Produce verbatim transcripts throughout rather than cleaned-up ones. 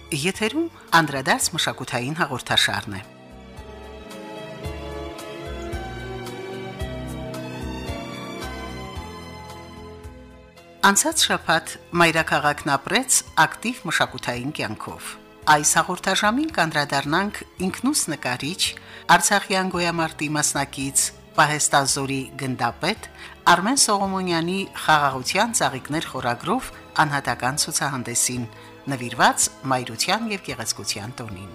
Եթերում անդրադարձ մշակութային հաղորդաշարն է։ Անցած շաբաթ մայրաքաղաքն ապրեց ակտիվ մշակութային կյանքով։ Այս հաղորդաժամին կանդրադառնանք ինքնուս նկարիչ, Արցախյան գոյամարտի մասնակից, Պահեստազորի գնդապետ Արմեն Սողոմոնյանի խաղաղության ծաղիկներ խորագրով անհատական ցուցահանդեսին, նվիրված մայրության եւ գեղեցկության տոնին։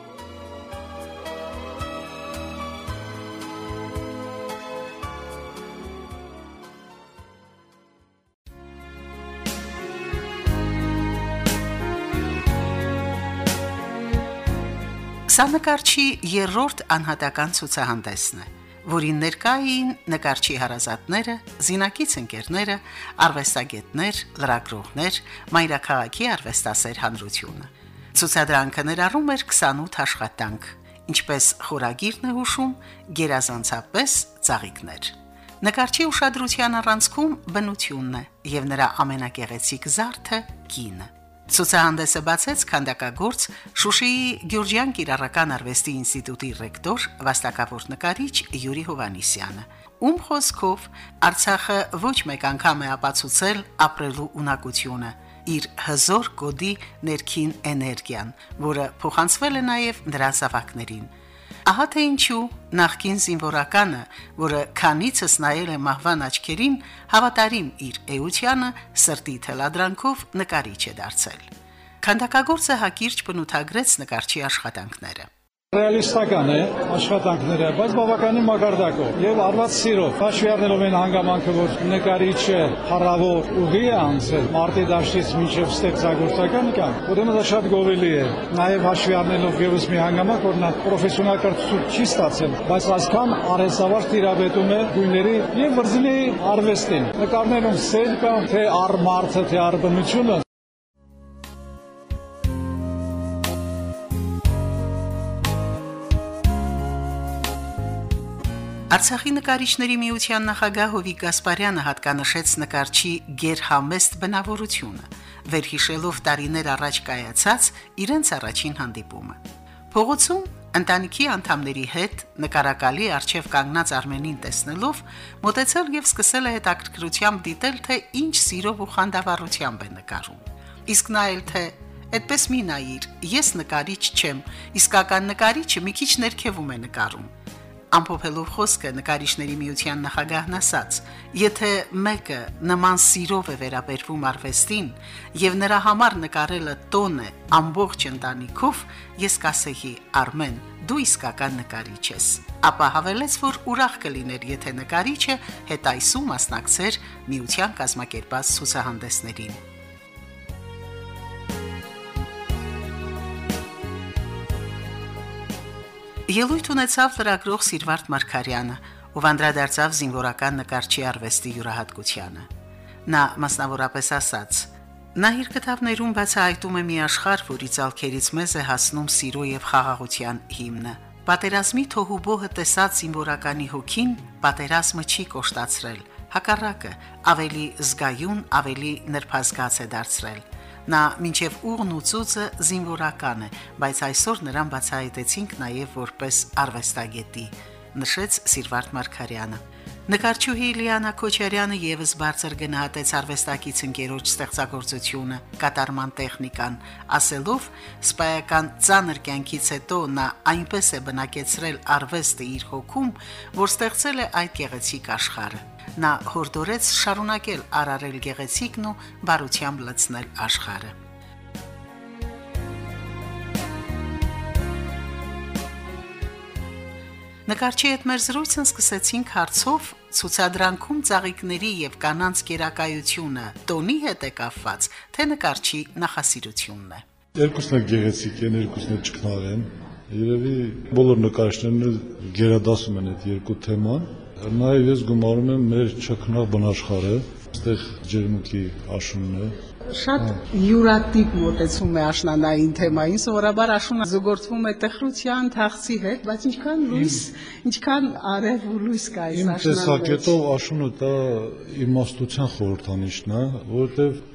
Սա նկարչի երրորդ անհատական ցուցահանդեսն է, որին ներկա էին նկարչի հարազատները, զինակից ընկերները, արվեստագետներ, լրագրողներ, մայրաքաղաքի արվեստասեր հանրությունը։ Ցուցադրանքը ներառում էր քսանութ աշխատանք, ինչպես խորագիրն է հուշում, գերազանցապես ծաղիկներ։ Նկարչի ուշադրության առանցքում բնությունն է եւ նրա ամենագեղեցիկ զարդը կինը։ Ցուցահանդեսը բացեց քանդակագործ Շուշիի Գյուրջյան Կիրառական արվեստի ինստիտուտի ռեկտոր, վաստակավոր նկարիչ Յուրի Հովանիսյանը, ում խոսքով Արցախը ոչ մեկ անգամ է ապացուցել ապրելու ունակությունը, իր հզոր կոդի ներքին էներգիան, որը փոխանցվել է նաև նրա զավակներին։ Ահա թե ինչու նախկին զինվորականը, որը քանիցս նայել է մահվան աչքերին, հավատարիմ իր էությանը, սրտի թելադրանքով նկարիչ է դարձել։ Քանդակագործը հակիրճ բնութագրեց նկարչի աշխատանքները։ Ռեալիստական է աշխատանքները, բայց բավականին մակարդակով եւ արված սիրով։ Հաշվի առնելով այն հանգամանքը, որ նկարիչը փառավոր ուղի է անցել մարտի դաշտից մինչեւ ստեղծագործական կյանք, ուրեմն դա շատ գովելի է։ Նաեւ հաշվի առնելով եւս մի հանգամանք, որ նա պրոֆեսիոնալ կրթություն չի ստացել, բայց այսքան արհեստավար տիրապետում է գույների եւ վրձինի արվեստին։ Նկարներում սեր կա, թե առ մարդը, թե առ բնությունը։ Արցախի նկարիչների միության նախագահ Հովիկ Գասպարյանը հատկանշեց նկարչի գերհամեստ բնավորությունը, վերհիշելով տարիներ առաջ կայացած իրենց առաջին հանդիպումը։ Փողոցում ընտանիքի անդամների հետ նկարակալի առջև կանգնած Արմենին տեսնելով, մոտեցել եւ սկսել է հետաքրքրությամբ դիտել, թե ինչ սիրով ու խանդավառությամբ է նկարում։ Իսկ նա էլ թե «Այդպես մի նայիր, ես նկարիչ չեմ, իսկական նկարիչը մի քիչ ներքևում է նկարում»։ Ամփոփելով խոսքը նկարիչների միության նախագահն ասաց. «Եթե մեկը նման սիրով է վերաբերվում արվեստին եւ նրա համար նկարելը տոն է ամբողջ ընտանիքով, ես կասեի Արմեն, դու իսկական նկարիչ ես»։ Ապա հավելեց, որ ուրախ կլիներ, եթե նկարիչը հետայսու մասնակցեր միության կազմակերպած ցուցահանդեսներին։ Ելույթ ունեցավ լրագրող Սիրվարդ Մարգարյանը, ով անդրադարձավ զինվորական նկարչի արվեստի յուրահատկությանը։ Նա մասնավորապես ասաց. «Նա իր կտավներում բացահայտում է մի աշխարհ, որի ցալքերից մեզ է հասնում սիրո եւ խաղաղության հիմնը։ Պատերազմի թոհուբոհը տեսած զինվորականի հոգին պատերազմը չի կոշտացրել, հակառակը ավելի զգայուն, ավելի նրբազգաց է դարձրել։ Նա մինչև ուղն ու ծուծը զինվորական է, բայց այսօր նրան բացահայտեցինք նաև որպես արվեստագետի», նշեց Սիրվարդ Մարգարյանը։ Նկարչուհի Լիանա Քոչարյանը եւս բարձր գնահատեց արվեստագից ընկերոջ ստեղծագործությունը, կատարման տեխնիկան, ասելով. «Սպայական ծանր կյանքից հետո նա այնպես է բնակեցրել արվեստը իր հոգում, որ ստեղծել է այդ գեղեցիկ աշխարհը։ Նա հորդորեց շարունակել արարել գեղեցիկն ու բարությամբ լցնել աշխարհը»։ Նկարչի հետ մեր զրույցն սկսեցինք հարցով ցուցադրանքում ծաղիկների եւ կանանց գերակայությունը տոնի հետ է կապված, թե նկարչի նախասիրությունն է։ Երկուսն էլ գեղեցիկ են, երկուսն էլ ճգնաղ են։ Երևի բոլոր նկարիչներն գերադասում են այդ երկու թեման։ Նաեւ ես գումարում եմ մեր ճգնաղ բնաշխարհը, այստեղ ջերմուկի աշունն է։ Շատ յուրատիպ մոտեցում է աշնանային թեմային, սովորաբար աշունը զուգորդվում է տխրության, թախծի հետ, բայց ինչքան լույս, ինչքան արև ու լույս կա այս աշնանը։ Իմ տեսակետով աշունը դա իմաստության խորհրդանիշն է, որովհետև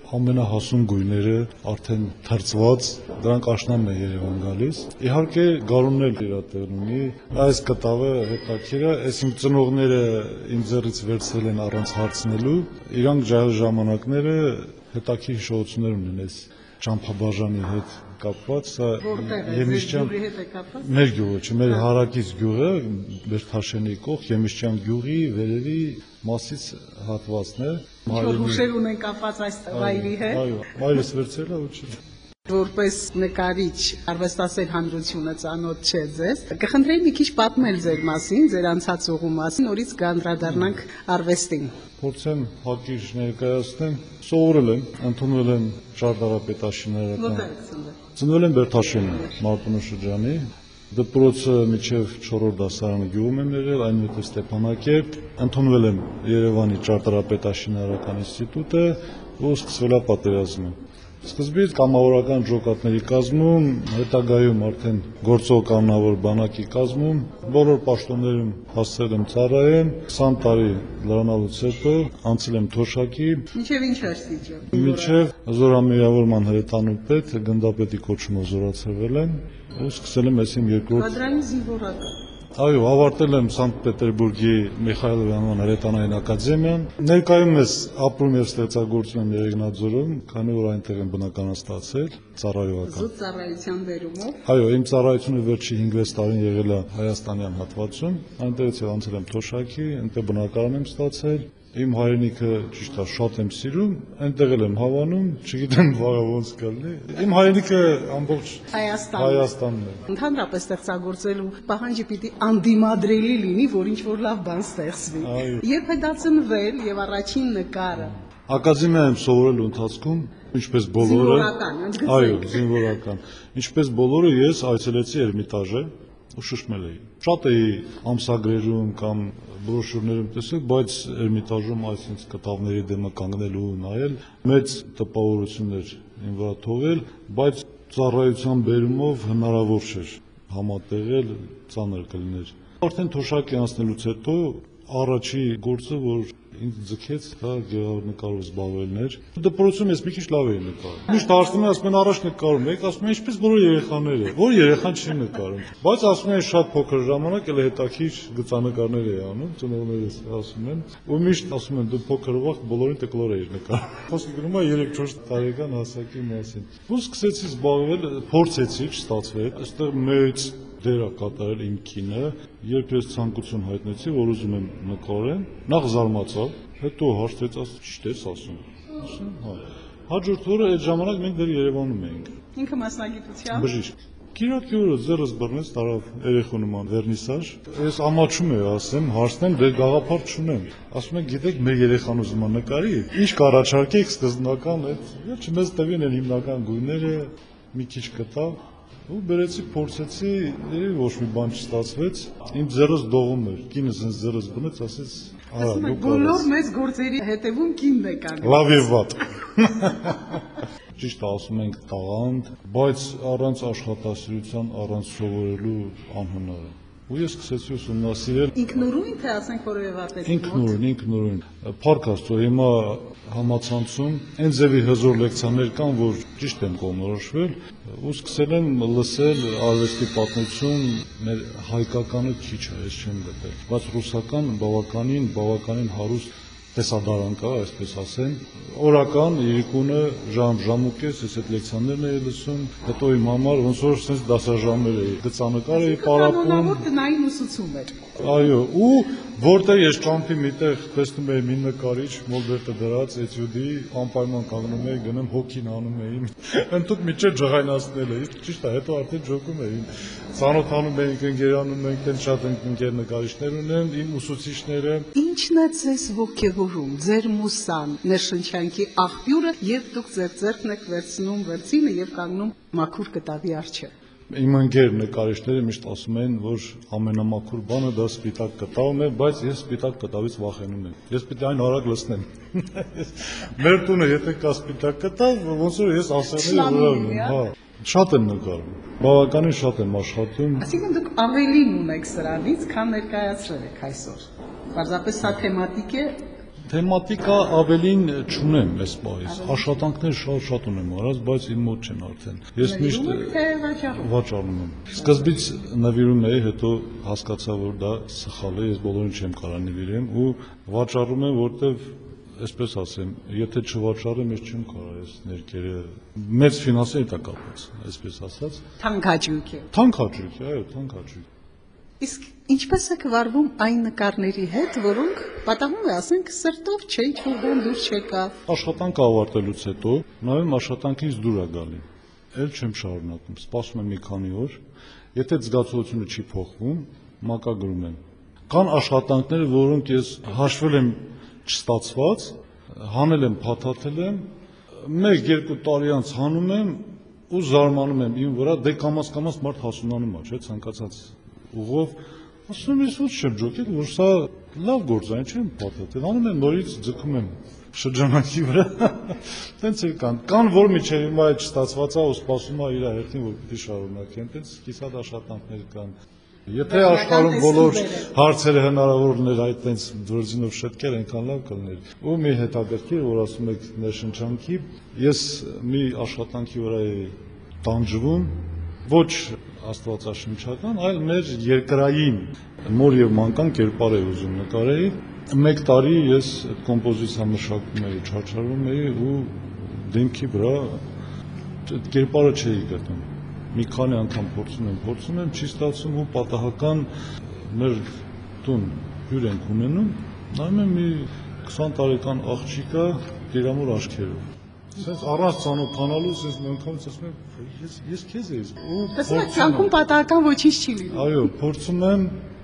ամենահասուն գույները արդեն թրծված, դրանք աշնանն է Երևան գալիս։ Իհարկե գարունն էլ իր տեղ ունի, այս կտավը հետաքրքիր է, այս իմ ծնողները իմ ձեռից վերցրել են առանց հարցնելու, իրանք ջահել ժամանակները հետաքրքիր հիշողություններ ունեն այս Ճամփաբաժանի հետ կապված, սա Եմիշյան մեր գյուղը, չէ, մեր հարակից գյուղը, Բերթաշենի կողք, Եմիշյան գյուղի վերևի մասից հատվածն է։ Ինչ-որ հուշեր ունեն կապված այս վայրի հետ։ Այո, մայրս վերցրել է ու չի։ Որպես նկարիչ, արվեստասեր հանրությունը ծանոթ չէ ձեզ, կխնդրեի մի քիչ պատմել ձեր մասին, ձեր անցած ուղու մասին, նորից կանդրադառնանք արվեստին։ Փորձեմ հակիրճ ներկայացնեմ, սովորել եմ, ընդունվել եմ ճարտարապետաշինարական։ Ծնվել եմ Բերթաշենում, Մարտունու շրջանի, դպրոցը մինչև չորրորդ դասարանը գյուղում եմ եղել, այնուհետև Ստեփանակերտ, ընդունվել եմ Երևանի ճարտարապետաշինարական ինստիտուտը ու սկսվել է պատերազմը։ Սկզբից կամավորական ջոկատների կազմում, հետագայում արդեն գործող կանոնավոր բանակի կազմում, բոլոր պաշտոններում հասցրել եմ ծառայել, քսան տարի լրանալուց հետո անցել եմ թոշակի, Մինչև ինչ աստիճան։ Մինչև զորամիավորման հրետանու պետ, գնդապետի կոչումով զորացրվել եմ ու սկսել եմ այս իմ երկրորդ Կադրային զինվորական։ Այո, ավարտել եմ Սանկտ Պետերբուրգի Միխայիլովի անվան հրետանային ակադեմիան։ Ներկայումս ապրում եւ ստեղծագործում եմ Երեգնաձորում, քանի որ այնտեղ եմ բնակարան ստացել, ծառայողական։ Զուտ ծառայության բերումով։ Այո, իմ ծառայությունը վերջի հինգ-վեց տարին եղել է Հայաստանյան հատվածում, այնտեղից էլ անցել եմ Թոշակի, այնտեղ բնակարան եմ ստացել։ Իմ հայրենիքը ճիշտ է շատ եմ սիրում, այնտեղ էլ եմ հավանում, չգիտեմ վաղը ոնց կլինի։ Իմ հայրենիքը ամբողջ Հայաստանն է։ Ընդհանրապես ստեղծագործելու պահանջը պիտի անդիմադրելի լինի, որ ինչ-որ լավ բան ստեղծվի։ Երբ է դա ծնվել եւ առաջին նկարը։ Ակադեմիայում սովորելու ընթացքում, ինչպես բոլորը, այո, զինվորական, ինչպես բոլորը ես այցելեցի Էրմիտաժը ու շշմել էի։ Շատ էի ամսագրերում կամ բրոշյուրներում տեսել, բայց Էրմիտաժում այսինքն կտավների դեմը կանգնելու նայել մեծ տպավորություն էր ինձ վրա թողել, բայց ծառայության բերումով հնարավոր չէր համատեղել, ծանր կլիներ։ Արդեն Թոշակի անցնելուց հետո առաջի գործը, որ ինձ ձգեց, դա գեղարվեստով զբաղվելն էր։ Դպրոցում ես մի քիչ լավ էի նկարում։ Միշտ հարցնում են, ասում են առաջ նկարում եք, ասում են ինչպես բոլոր երեխաները, որ երեխան չի նկարում։ Բայց ասում են շատ փոքր ժամանակ էլ հետաքրքիր գծանկարներ էի անում, ծնողներս ասում են, ու միշտ ասում են դու փոքր վաղ բոլորին տկլոր էիր նկարում։ Խոսքը գնում է երեք-չորս տարեկան հասակի մասին։ Ու սկսեցի զբաղվել, փորձեցի, չստացվեց։ Այստեղ մեծ դեր կատարել իմ կինը, երբ ես ցանկություն հայտնեցի, որ ուզում եմ նկարեմ, նախ զարմացավ, հետո հարցրեց, ասում ճիշտ ես ասում։ Ասում, հա։ Հաջորդ օրը այդ ժամանակ մենք դեռ Երևանում էինք։ Ինքը մասնագիտությամբ Բժիշկ։ Կիրակի օրը ձեռս բռնեց, տարավ երեխու նման վերնիսաժ։ Ես ամաչում եմ, ասեմ, հարցնեմ, դե գաղափար չունեմ։ Ասում են, գիտեք, մեր երեխան ուզում է նկարի, ինչ կառաջարկեք սկզբնական այդ, վերջը մեզ տվին են հիմնական գույները, մի քիչ կտավ։ Ու բերեցի, փորձեցի, երևի ոչ մի բան չստացվեց, իմ ձեռս դողում էր, կինս ինձ ձեռս բնեց, ասեց, արա, դու կարես։ Բոլոր մեծ գործերի հետևում կինն է կանգնում։ Լավ եւ վատ։ Ճիշտ ասում ենք տաղանդ, բայց առանց աշխատասիրության, առանց սովորելու անհնար է։ Ու ես սկսեցի ուսումնասիրել։ Ինքնուրույն թե ասենք որևէ վարպետի մոտ։ Ինքնուրույն, ինքնուրույն։ Փառք Աստծո, հիմա համացանցում այն ձևի հզոր լեկցիաներ կան, որ ճիշտ եմ կողմնորոշվել, ու սկսել եմ լսել արվեստի պատմություն, մեր հայկականը քիչ է, ես չեմ գտել, բայց ռուսական բավականին, բավականին հարուստ տեսադարան կա, այսպես ասեմ, օրական իրիկունը ժամ ժամուկես, ես այդ լեկցիաներն էի լսում, հետո իմ համար ոնց որ sense դասաժամեր էի, գծանկար էի պարապում։ Կանոնավոր տնային ուսուցում էր։ Այո, ու որտեղ ես ճամփի միտեղ տեսնում էի մի նկարիչ, մոլբերտը դրած, էտյուդի, անպայման կանգնում էի, գնում հոգին անում էի, ընդհանուր միջը ջղայնացնել էի, ճիշտ է, հետո արդեն ջոկում էի, ծանոթանում էինք, ընկերանում ենք, տենց շատ ընկեր նկարիչներ ունեն, իմ ուսուցիչները։ Ինչն է ձեզ ոգևորում, ձեր մուսան, ներշնչանքի աղբյուրը, երբ դուք ձեր ձեռքն եք վերցնում վերցինը եւ կանգնում մաքուր կտավի առջև։ Իմ ընկեր նկարիչները միշտ ասում են, որ ամենամաքուր բանը դա սպիտակ կտավն է, բայց ես սպիտակ կտավից վախենում եմ։ Ես պիտի այն արագ լցնեմ։ Մեր տունը եթե կա սպիտակ կտավ, ոնց որ ես ասեղների վրա ունեմ, հա։ Շատ եմ նկարում, բավականին շատ եմ աշխատում։ Այսինքն դուք ավելին ունեք սրանից, քան ներկայացրել եք այսօր։ Պարզապես սա թեմատիկ է Թեմատիկա ավելին չունեմ այս բայից, աշխատանքներ շատ-շատ ունեմ արած, բայց իմ մոտ չեն արդեն։ Ես միշտ վաճառում եմ։ Սկզբից նվիրում էի, հետո հասկացա, որ դա սխալ է, ես բոլորին չեմ կարող նվիրեմ ու վաճառում եմ, որտեվ այսպես ասեմ, եթե չվաճառեմ, ես չեմ կարող այս ներկերը մեծ ֆինանսերի տակ կապված, այսպես ասած։ Թանկաճույք է։ Թանկաճույք, այո, թանկաճույք։ Իսկ ինչպես է կվարվում այն նկարների հետ, որոնք պատահում է, ասենք, սրտով չէ, ինչ-որ բան դուրս չեկավ։ Աշխատանքը ավարտելուց հետո նայում աշխատանքից դուր է գալի։ Էլ չեմ շարունակում, սպասում եմ մի քանի օր, եթե զգացողությունը չի փոխվում, մակագրում եմ։ Կան աշխատանքներ, որոնք ես հաշվել եմ չստացված, հանել եմ, փաթաթել եմ, մեկ-երկու տարի անց հանում եմ ու զարմանում եմ իմ վրա, դե կամաց-կամաց մարդ հասունանում է, չէ՞, ցանկացած ուղով, ասում եմ, ես չեմ ջոկել, որ սա լավ գործ է, չեմ փաթաթել, անում եմ նորից ձգում եմ շրջանակի վրա, տենց էլ կան, կան որ միջև հիմա այդ չստացված է ու սպասում է իր հերթին, որ պիտի շարունակեն, տենց կիսատ աշխատանքներ կան։ Եթե աշխարհում բոլոր հարցերը հնարավոր լիներ այդ տենց դրձինով շտկել, այնքան լավ կլիներ։ Ու մի հետաքրքիր, որ ասում եք ներշնչանքի, ես մի աշխատանքի վրա էի տանջվում, ոչ աստվածաշնչական, այլ մեր երկրային մոր եւ մանկան կերպար էի ուզում նկարեի։ Մեկ տարի ես այդ կոմպոզիցիա մշակում էի, չարչարվում էի ու դեմքի վրա այդ կերպարը չէի գտնում։ Մի քանի անգամ փորձում եմ, փորձում եմ, չի ստացվում ու պատահական մեր տուն հյուր ենք ունենում, նայում եմ մի քսան տարեկան աղջիկա գերամուր աչքերով։ Սենց առանց ծանոթանալու, սենց անգամից ասում եմ, ես ես քեզ էի ու տեսեք, ցանկում պատահական ոչինչ չի լինում։ Այո, փորձում եմ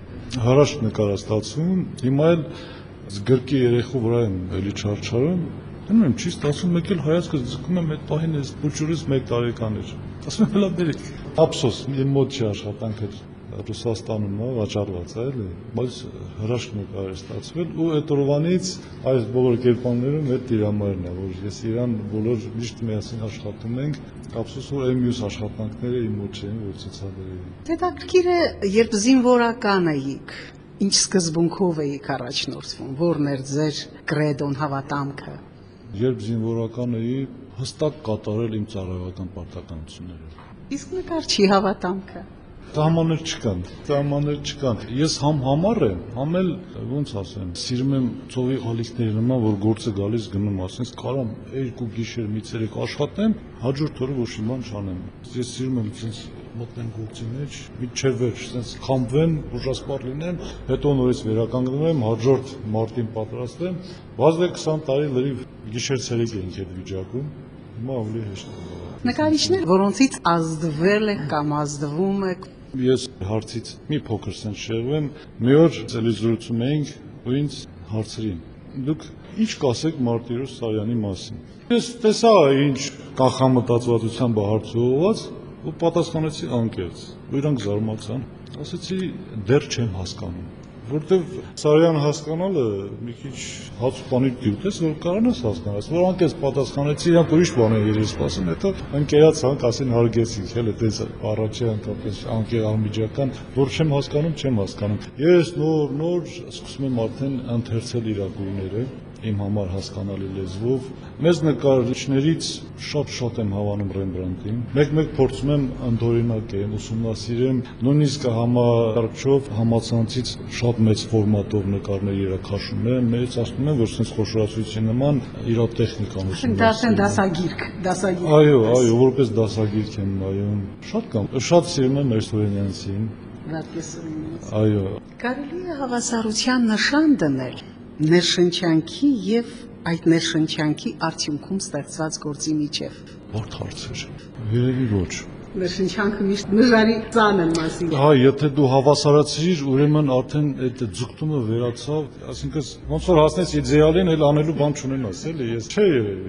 հրաշք նկարաստացում, հիմա էլ գրկի երեխու վրա եմ էլի չարչարում, դնում եմ չի ստացվում, մեկ էլ հայացքս ձգում եմ այդ պահին էս փուչուրից մեկ տարեկան էր։ Ասում եմ, լավ բերեք։ Ափսոս, իմ մոտ չի աշխատանքը Ռուսաստանում է վաճառված է, էլի, բայց հրաշք նկար է ստացվել ու այդ օրվանից այս բոլոր կերպարներում այդ տիրամայրն է, որ ես իրան բոլոր միշտ միասին աշխատում ենք, ափսոս որ այն մյուս աշխատանքները իմ մոտ չէին, որ ցուցաբերեի։ Հետաքրքիր է, երբ զինվորական էիք, ինչ սկզբունքով էիք առաջնորդվում, որն էր ձեր կրեդոն, հավատամքը։ Երբ զինվորական էի, հստակ կատարել իմ ծառայական պարտականությունները։ Իսկ նկարչի հավատամքը։ Սահմաններ չկան, սահմաններ չկան։ Ես համ համառ եմ, համ էլ ոնց ասեմ, սիրում եմ ծովի ալիքների նման, որ գործը գալիս գնում, ասես կարամ երկու գիշեր մի ցերեկ աշխատեմ, հաջորդ օրը ոչ մի բան չանեմ։ Ես սիրում եմ ցենց մտնեմ գործի մեջ, միջև վերջ, ցենց խամբվեմ, ուժասպառ լինեմ, հետո նորից վերականգնվում եմ, հաջորդ մարտին պատրաստվեմ, բազդե քսան տարի լրիվ գիշեր ցերեկ էինք այդ վիճակում, հիմա ավելի հեշտ է։ Նկարիչներ, որոնցից ազդվել եք կամ ազդվում եք։ Ես հարցից մի փոքր սենց շեղվեմ, մի օր տելեվիզորում էինք ու ինձ հարցրին. դուք ինչ կասեք Մարտիրոս Սարյանի մասին։ Ես տեսա ինչ կանխամտածվածությամբ հարց ուղղված ու պատասխանեցի անկեղծ։ Ու իրանք զարմացան։ Ասացի դեռ չեմ հասկանում, որտեվ Սարյան հասկանալը մի քիչ հաց ու պանիր դյուտես, որ կարողանաս հասկանալ, որ անկես պատասխանեցի, իրանք ուրիշ բան են երես սպասում, հետո ընկերացանք, ասին հարգեցինք, հələ դες առաջի անգամ անկեղ անմիջական, որ չեմ հասկանում, չեմ հասկանում։ Ես նոր նոր սկսում եմ արդեն ընթերցել իրագույնները իմ համար հասկանալի լեզվով։ Մեծ նկարիչներից շատ-շատ եմ հավանում Ռեմբրանտին։ Մեկ-մեկ փորձում եմ ընդօրինակեմ, ուսումնասիրեմ, նույնիսկ համակարգչով համացանցից շատ մեծ ֆորմատով նկարներ երաշխում եմ, մեծացնում եմ, որ sense խոշորացույցի նման իր տեխնիկան ուսումնասիրում։ Դա ասեն դասագիրք, դասագիրք։ Այո, այո, որպես դասագիրք եմ նայում։ Շատ կամ, շատ սիրում եմ Մերսորենյանցին։ Վարդեսուրինից։ Այո։ Կարելի է հավասարության նշան դնել ներշնչանքի եւ այդ ներշնչանքի արդյունքում ստեղծված գործի միջև։ Որդ հարցեր։ Երևի ոչ։ Ներշնչանքը միշտ նժարի ծանր մասին։ Հա, եթե դու հավասարացիր, ուրեմն արդեն այդ ձգտումը վերացավ, ասինքն ոնց որ հասնես իդեալին, էլ անելու բան չունենաս, էլի, ես չէ երևի։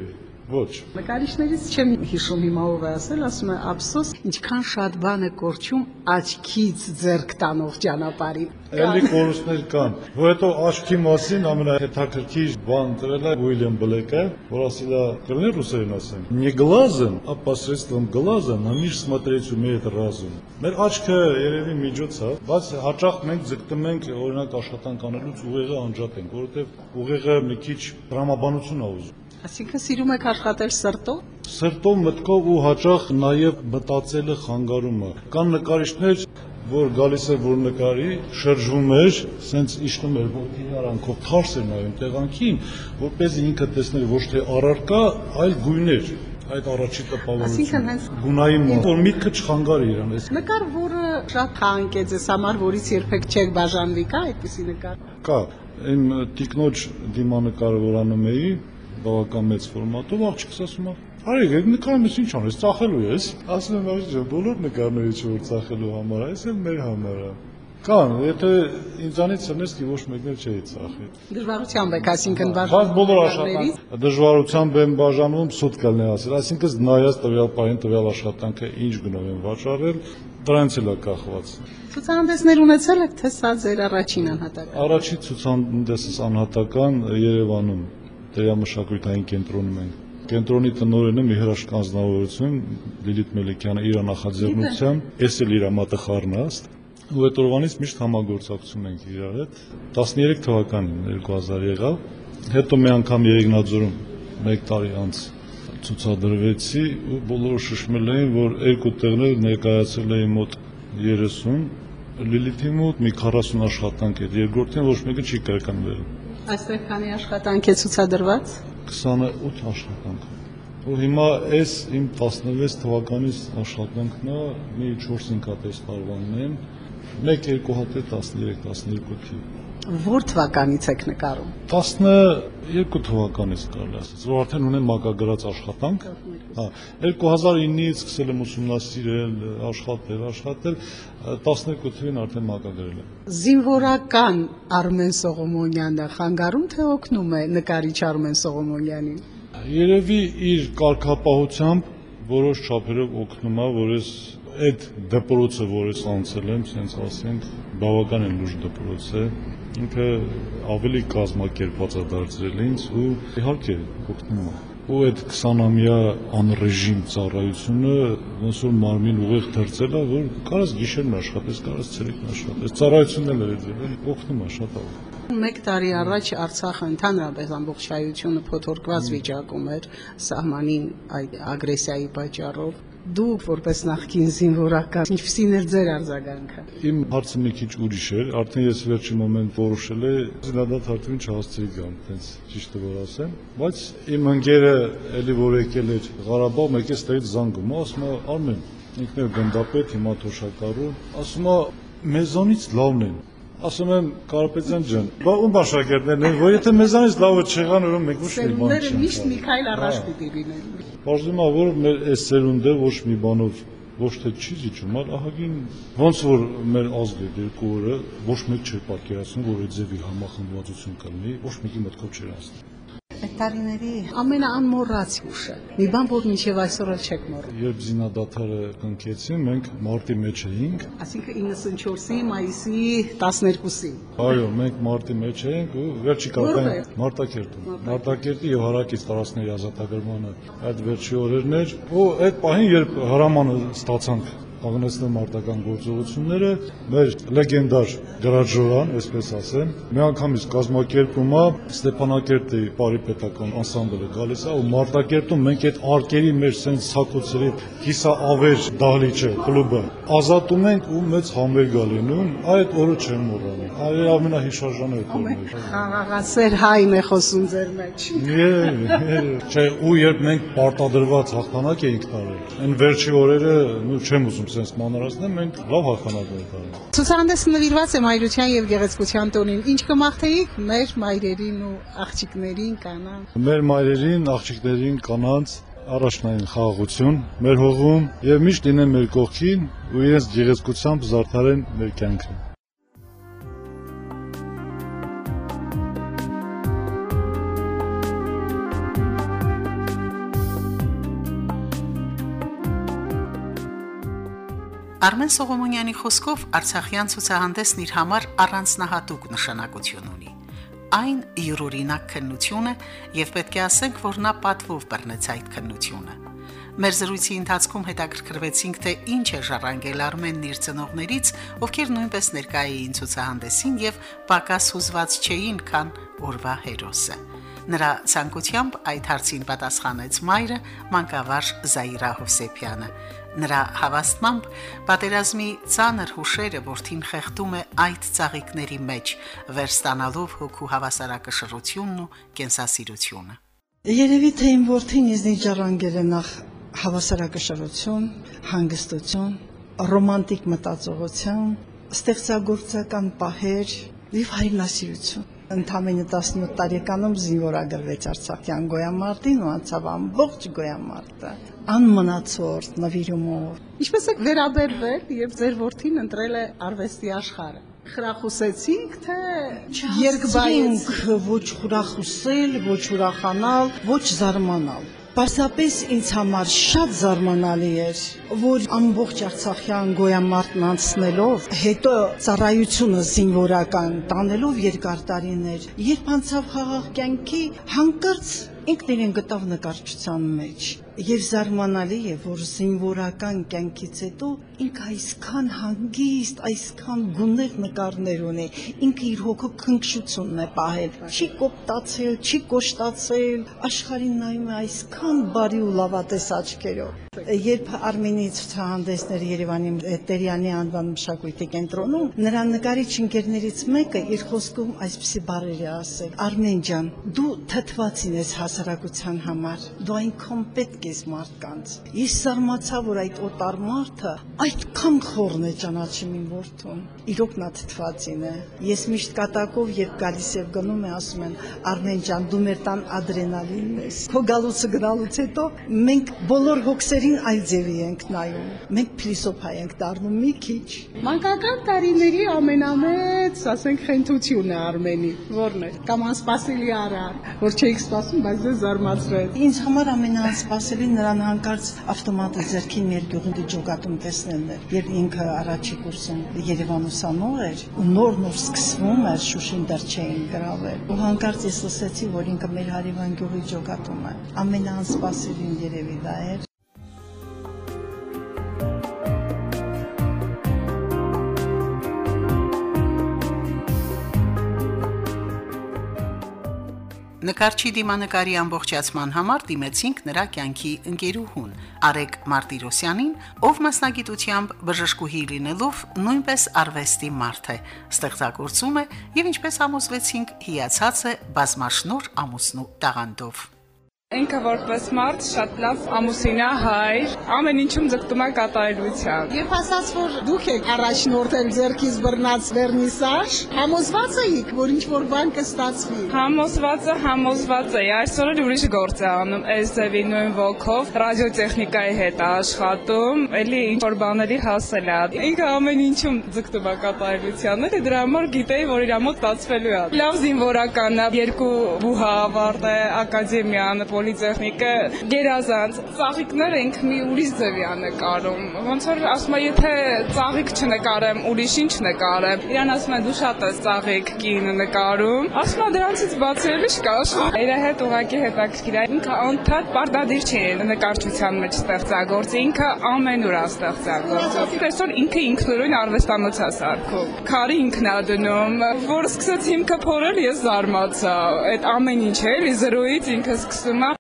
Ոչ։ Նկարիչներից չեմ հիշում հիմա ով է ասել, ասում է ափսոս, ինչքան շատ բան է կորչում աչքից ձեռք տանող ճանապարհին։ Էլի կորուստներ կան, որ հետո աչքի մասին ամենահետաքրքիր բան տվել է Ուիլյամ Բլեքը, որ ասել է, կլինի ռուսերեն ասեմ, «Не глазом, а посредством глаза на мир смотреть умеет разум»։ Մեր աչքը երևի միջոց է, բայց հաճախ մենք ձգտում ենք օրինակ աշխատանք անելուց ուղեղը անջատենք, որովհետև ուղեղը մի քիչ տրամաբանություն է ուզում։ Այսինքն սիրում եք աշխատել սրտով։ Սրտով, մտքով ու հաճախ նաև մտածելը խանգարում է։ Կան նկարիչներ, որ գալիս է որ նկարի, շրջվում էր, սենց իջնում էր ոտքի արանքով թարս էր նայում տեղանքին, որպեսզի ինքը տեսներ ոչ թե առարկա, այլ գույներ։ Այդ առաջի տպավորությունը գունային մոտ, որ միտքը չխանգարի իրան։ Նկար, որը շատ թանկ է ձեզ համար, որից երբեք չեք բաժանվի, կա այդպիսի նկար։ Կա, իմ տիկնոջ դիմանկարը որ անում էի, բավական մեծ ֆորմատով, աղջիկս ասում է, արեք, այդ նկարը ինչ անես, ծախելու ես։ Ասում եմ, աղջիկ ջան, բոլոր նկարները չէ որ ծախելու համար, այս էլ մեր համար է։ Կան, եթե ինձանից ցնեսկի ոչ մեկներ չէի ծախի։ Դժվարությամբ եք, այսինքն բաժանում։ Բոլոր աշխատանք դժվարությամբ եմ բաժանում, սուտ կլինի ասել, այսինքն նայած տվյալ պահին տվյալ աշխատանքը ինչ գնով եմ վաճառել, դրանից էլ է կախված։ Ցուցահանդեսներ ունեցել եք, թե սա ձեր առաջին անհատական։ Առաջին ցուցահանդեսս անհատական Երևանում, Տերամշակութային կենտրոնում ենք։ Կենտրոնի տնօրենը մի հրաշք անձնավորություն Լիլիթ Մելիքյանը իր նախաձեռնությամբ, ես էլ իր մատախառն աստ, ու այդ օրվանից միշտ համագործակցում ենք իրար հետ։ տասներեք թվականին երկու հազար եղավ, հետո մի անգամ Երեգնաձորում մեկ տարի անց ցուցադրվեցի ու բոլորը շշմել էին, որ երկու տեղներ ներկայացել էին մոտ երեսուն, Լիլիթի մոտ մի քառասուն աշխատանք է, երկրորդին ոչ մեկը չի կրկնվել։ Այստեղ քանի աշխատանք է ցուցադրված։ քսանութ աշխատանք։ Ու հիմա այս իմ տասնվեց թվականից աշխատանքն է, մի չորս-հինգ հատ էս տարվանն են, մեկ երկու հատ է տասներեք տասներկու թիվ։ Որ թվականից եք նկարում։ տասներկու թվականից կարելի ասել, որ արդեն ունեմ մակագրած աշխատանք։ Հա, երկու հազար ինից սկսել եմ ուսումնասիրել, աշխատել, աշխատել, տասներկու թվին արդեն մակագրել եմ։ Զինվորական Արմեն Սողոմոնյանը խանգարում թե օգնում է նկարիչ Արմեն Սողոմոնյանին։ Երևի իր կարգապահությամբ որոշ չափերով օգնում է, որ ես այդ դպրոցը, որ ես անցել եմ, սենց ասենք, բավական է լուրջ դպրոց է, ինքը ավելի կազմակերպված է դարձրել ինձ ու իհարկե օգնում է։ Ու այդ քսանամյա անռեժիմ ծառայությունը ոնց որ մարմին ուղիղ դարձել է, որ կարաս գիշերն աշխատես, կարաս ցերեկն աշխատես, ծառայությունն էլ է ձեր, օգնում է շատ է։ Մեկ տարի առաջ Արցախը ընդհանրապես ամբողջ հայությունը փոթորկված վիճակում էր սահմանին այդ ագրեսիայի պատճառով։ Դուք որպես նախկին զինվորական, ինչպիսին էր ձեր արձագանքը։ Իմ հարցը մի քիչ ուրիշ էր, արդեն ես վերջի մոմենտ որոշել եմ զինադադարին չհասցրի գամ, տենց ճիշտը որ ասեմ, բայց իմ ընկերը էլի որ եկել էր Ղարաբաղ, մեկ էս տեղից զանգում, ասում է Արմեն, ինքն է գնդապետ, հիմա թոշակառու, ասում է մեզանից լավն են։ Ասում եմ Կարապետյան ջան, բա ում աշակերտներն են, որ եթե մեզանից լավը չեղան, ուրեմն մենք ոչ մի բան չենք։ Սերունդները միշտ Միքայել առաջ պիտի լինեն։ Բարձում է, որ մեր այս սերունդը ոչ մի բանով ոչ թե չի զիջում, այլ ահագին ոնց որ մեր ազգը երկու օրը ոչ մեկ չէր պատկերացնում, որ այդ ձևի համախմբվածություն կլինի, ոչ մեկի մտքով չէր անցնում։ Այդ տարիների ամենաանմոռաց հուշը, մի բան, որ մինչև այսօր էլ չեք մոռանում։ Երբ զինադադարը կնքեցին, մենք մարտի մեջ էինք։ Այսինքն իննսունչորսի մայիսի տասներկուսին։ Այո, մենք մարտի մեջ էինք ու վերջի կապային Մարտակերտում։ Մարտակերտի եւ հարակից տարածքների ազատագրմանը այդ վերջի օրերն էր, ու այդ պահին երբ հրամանը ստացանք աղնեցնել մարտական գործողությունները, մեր լեգենդար գրաջորան, այսպես ասեմ, մի անգամից կազմակերպում է Ստեփանակերտի պարիպետական անսամբլը գալիս է ու Մարտակերտում մենք այդ արկերի մեր սենց ցակոցերի կիսաավեր դահլիճը, կլուբը ազատում ենք ու մեծ համերգ լինում, այդ օրը չեմ մոռանում։ Այ ամենահիշարժան այդ օրն էր։ Խաղաղասեր հայն է խոսում ձեր մեջ։ Չէ, ու երբ մենք պարտադրված հաղթանակ էինք տարել, այն վերջի օրերը, նու չեմ ուզում sense մանրացնեմ, մենք լավ հաղթանակ ենք տարել։ Ցուցահանդեսը նվիրված է մայրության եւ գեղեցկության տոնին։ Ինչ կմաղթեիք մեր մայրերին ու աղջիկներին, կանանց։ Մեր մայրերին, աղջիկներին, կանանց առաջնային խաղաղություն մեր հողում եւ միշտ լինեն մեր կողքին ու իրենց գեղեցկությամբ զարդարեն մեր կյանքը։ Արմեն Սողոմոնյանի խոսքով Արցախյան ցուցահանդեսն իր համար առանձնահատուկ նշանակություն ունի։ Այն յուրօրինակ քննություն է եւ պետք է ասենք, որ նա պատվով բռնեց այդ քննությունը։ Մեր զրույցի ընթացքում հետաքրքրվեցինք, թե ինչ է ժառանգել Արմենն իր ծնողներից, ովքեր նույնպես ներկայ էին ցուցահանդեսին եւ պակաս հուզված չէին, քան օրվա հերոսը։ Նրա ցանկությամբ այդ հարցին պատասխանեց մայրը, մանկավարժ Զայրա Հովսեփյանը։ Նրա հավաստմամբ պատերազմի ծանր հուշերը որդին խեղդում է այդ ծաղիկների մեջ, վերստանալով հոգու հավասարակշռությունն ու կենսասիրությունը։ Երևի թե իմ որդին ինձնից ժառանգել է նախ հավասարակշռություն, հանգստություն, ռոմանտիկ մտածողություն, ստեղծագործական պահեր եւ հայրենասիրություն։ Ընդամենը տասնյոթ տարեկանում զինվորագրվեց Արցախյան գոյամարտին ու անցավ ամբողջ գոյամարտը անմնացորդ նվիրումով։ Ինչպես եք վերաբերվել, երբ ձեր որդին ընտրել է արվեստի աշխարհը։ Խրախուսեցիք, թե երկբայինք, ոչ խրախուսել, ոչ ուրախանալ, ոչ զարմանալ։ Պարզապես ինձ համար շատ զարմանալի էր, որ ամբողջ Արցախյան գոյամարտն անցնելով, հետո ծառայությունը զինվորական տանելով երկար տարիներ, երբ անցավ խաղաղ կյանքի, հանկարծ ինքն իրեն գտավ նկարչության մեջ։ Եվ զարմանալի է, որ զինվորական կյանքից հետո ինքը այսքան հանգիստ, այսքան գունեղ նկարներ ունի, ինքը իր հոգու քնքշությունն է պահել, չի կոպտացել, չի կոշտացել, աշխարհին նայում է այսքան բարի ու լավատես աչքերով։ Երբ Արմենի ցուցահանդեսները Երևանի Տերյանի անվան մշակույթի կենտրոնում, նրա նկարիչ ընկերներից մեկը իր խոսքում այսպիսի բառեր է ասել. Արմեն ջան, դու թթվածին ես հասարակության համար, դու այնքան պետք ես մարդկանց։ Ես զարմացա, որ այդ օտար մարդը այդքան խորն է ճանաչում իմ որդուն։ Իրոք նա թթվածին է։ Ես միշտ կատակով, երբ գալիս եւ գնում է, ասում են. Արմեն ջան, դու մեր տան ադրենալինն ես։ Քո գալուց գնալուց հետո մենք բոլոր հոգսերին այլ ձևի ենք նայում։ Մենք փիլիսոփա ենք դառնում մի քիչ։ Մանկական տարիների ամենամեծ, ասենք, խնդրությունն է Արմենի, որն է։ Կամ անսպասելի արար, որ չէիք սպասում, բայց ձեզ զարմացրեց։ Ինձ համար ամենաանսպասելին նրան հանկարծ ավտոմատը ձեռքին մեր գյուղի ջոկատում տեսնելն էր, երբ ինքը առաջի կուրսում Երևան ուսանող էր ու նոր-նոր սկսվում էր, Շուշին դեռ չէին գրավել։ Ու հանկարծ ես լսեցի, որ ինքը մեր հարևան գյուղի ջոկատում է։ Ամենաանսպասելին երևի դա էր։ Նկարչի դիմանկարի ամբողջացման համար դիմեցինք նրա կյանքի ընկերուհուն Արեգ Մարտիրոսյանին, ով մասնագիտությամբ բժշկուհի լինելով նույնպես արվեստի մարդ է, ստեղծագործում է եւ ինչպես համոզվեցինք, հիացած է բազմաշնոր ամուսնու տաղանդով։ Ինքը որպես մարդ շատ լավ ամուսին է, հայր, ամեն ինչում ձգտում է կատարելության։ Երբ ասաց, որ դուք եք առաջնորդել ձեռքից բռնած վերնիսաժ, համոզված էիք, որ ինչ-որ բան կստացվի։ Համոզված է, համոզված է, այսօր էլ ուրիշ գործ է անում, այս ձևի նույն ոգով, ռադիոտեխնիկայի հետ է աշխատում, էլի ինչ-որ բաների հասել է։ Ինքը ամեն ինչում ձգտում է կատարելության, էլի դրա համար գիտեի, որ իր մոտ ստացվելու է։ Լավ զինվորական է, երկու բուհա ավարտ է, ակադեմիան, պոլիտեխնիկը, գերազանց, ծաղիկները ինքը մի ուրիշ ձևի է նկարում, ոնց որ ասում է, եթե ծաղիկ չնկարեմ, ուրիշ ինչ նկարեմ, իրան ասում են դու շատ ես ծաղիկ կին նկարում, ասում է դրանցից բացի էլ ինչ կա, իր հետ ուղղակի հետաքրքիր է, ինքը անդադ պարտադիր չի նկարչության մեջ ստեղծագործի, ինքը ամենուր է ստեղծագործում, այսօր ինքը ինքնուրույն արվեստանոց է սարքում, քարի ինքն է դնում, որ սկսեց հիմքը փորել, ես զարմացա, այդ ամեն ինչ էլի զրոյից ինքը սկսում է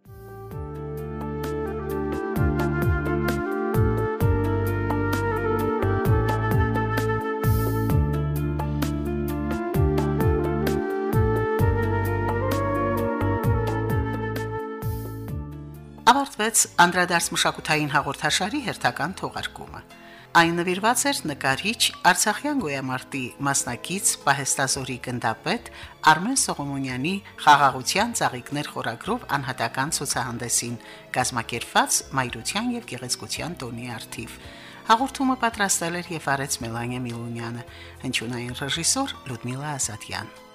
Ավարտվեց անդրադարձ մշակութային հաղորդաշարի հերթական թողարկումը։ Այն նվիրված էր նկարիչ Արցախյան գոյամարտի մասնակից Պահեստազորի գնդապետ Արմեն Սողոմոնյանի խաղաղության ծաղիկներ խորագրով անհատական ցուցահանդեսին, կազմակերպված Մայրության եւ Գեղեցկության տոնի առթիվ։ Հաղորդումը պատրաստել էր եւ արեց Մելանիա Միլոնյանը, հնչյունային ռեժիսոր Լյուդմիլա Ազատյան։